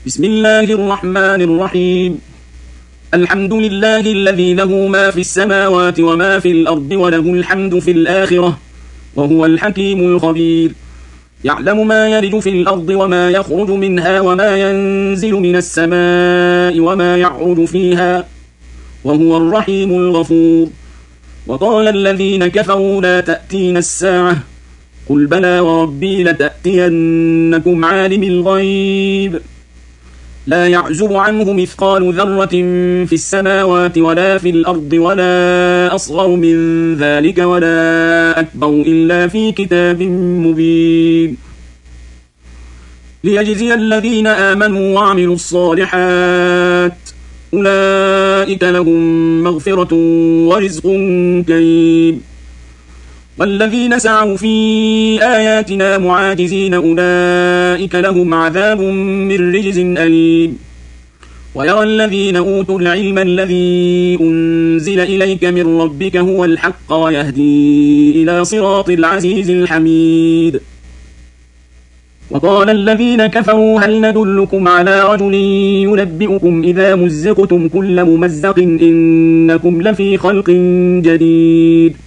بسم الله الرحمن الرحيم. الحمد لله الذي له ما في السماوات وما في الأرض وله الحمد في الآخرة وهو الحكيم الخبير. يعلم ما يلج في الأرض وما يخرج منها وما ينزل من السماء وما يعرج فيها وهو الرحيم الغفور. وقال الذين كفروا لا تأتين الساعة قل بلى وربي لتأتينكم عالم الغيب لا يعزب عنه مثقال ذرة في السماوات ولا في الأرض ولا أصغر من ذلك ولا أكبر إلا في كتاب مبين ليجزي الذين آمنوا وعملوا الصالحات أولئك لهم مغفرة ورزق كريم. والذين سعوا في آياتنا معاجزين أولئك لهم عذاب من رجز أليم. ويرى الذين أوتوا العلم الذي أنزل إليك من ربك هو الحق ويهدي إلى صراط العزيز الحميد. وقال الذين كفروا هل ندلكم على رجل ينبئكم إذا مزقتم كل ممزق إنكم لفي خلق جديد.